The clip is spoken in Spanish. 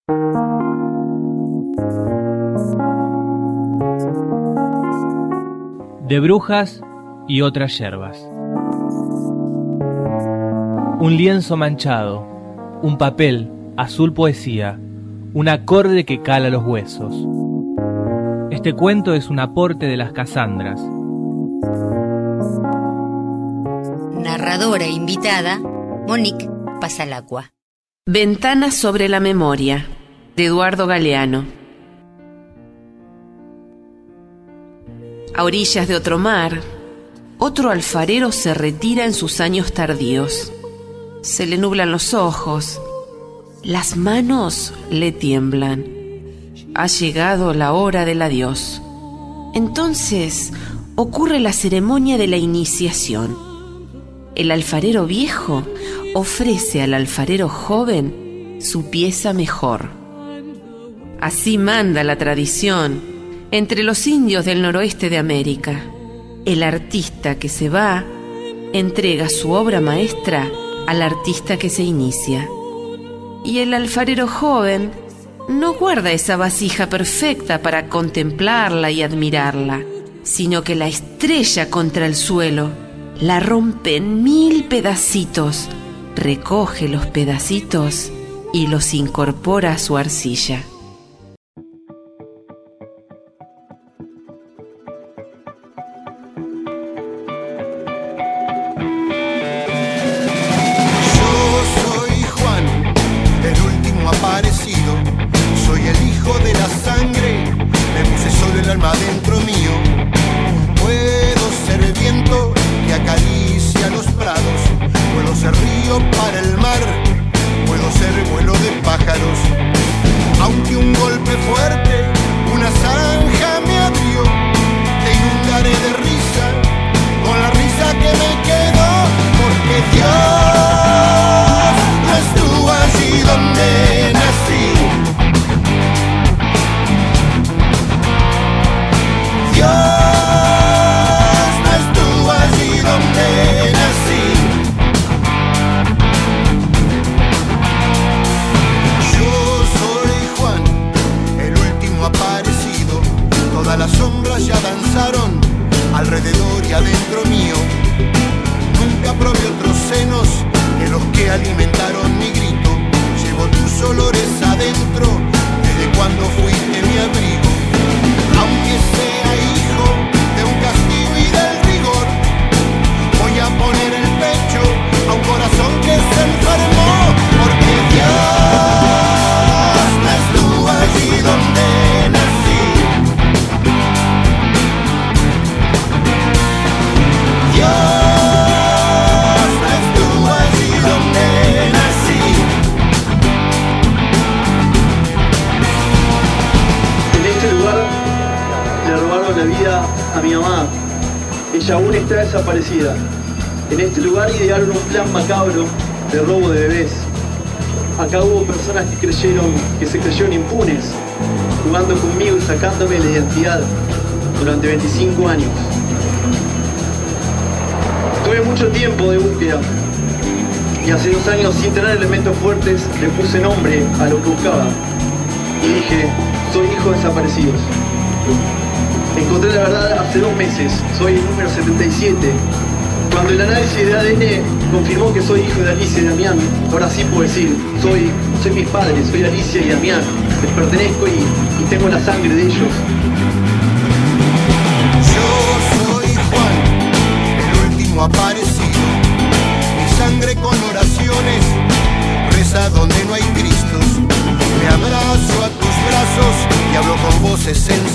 De brujas y otras yerbas. Un lienzo manchado, un papel, azul poesía, un acorde que cala los huesos. Este cuento es un aporte de las Casandras. Narradora invitada, Monique Pasalacqua. Ventanas sobre la memoria, de Eduardo Galeano. A orillas de otro mar, otro alfarero se retira en sus años tardíos. Se le nublan los ojos, las manos le tiemblan. Ha llegado la hora del adiós. Entonces ocurre la ceremonia de la iniciación. El alfarero viejo ofrece al alfarero joven su pieza mejor. Así manda la tradición entre los indios del noroeste de América. El artista que se va entrega su obra maestra al artista que se inicia. Y el alfarero joven no guarda esa vasija perfecta para contemplarla y admirarla, sino que la estrella contra el suelo, la rompe en 1000 pedacitos, recoge los pedacitos y los incorpora a su arcilla. Soy el hijo de la sangre, me puse solo el alma dentro mío. Puedo ser el viento que acaricia los prados, puedo ser río para el mar, puedo ser vuelo de pájaros. Aunque un golpe fuerte, una zanja me abrió, te inundaré de risa, con la risa que me quedó, porque Dios no estuvo allí donde nací. Dios no estuvo allí donde nací. Yo soy Juan, el último aparecido. Todas las sombras ya danzaron alrededor y adentro mío. Nunca probé otros senos que los que alimentaron mi grito. Llevo tus olores adentro desde cuando fuiste mi abrigo. Aunque sea hijo de un castigo y del rigor, voy a poner el pecho a un corazón que se enfermó, porque Dios no estuvo allí donde nací. Dios no estuvo allí donde nací. En este lugar le robaron la vida a mi mamá. Ella aún está desaparecida. En este lugar idearon un plan macabro de robo de bebés. Acá hubo personas que se creyeron impunes, jugando conmigo y sacándome la identidad durante 25 años. Tuve mucho tiempo de búsqueda y hace 2 años, sin tener elementos fuertes, le puse nombre a lo que buscaba y dije: soy hijo de desaparecidos. Encontré la verdad hace 2 meses, soy el número 77. Cuando el análisis de ADN confirmó que soy hijo de Alicia y Damián, ahora sí puedo decir, soy mis padres, soy Alicia y Damián, les pertenezco y tengo la sangre de ellos. Yo soy Juan, el último aparecido. Mi sangre con oraciones reza donde no hay Cristos. Me abrazo a tus brazos y hablo con voces en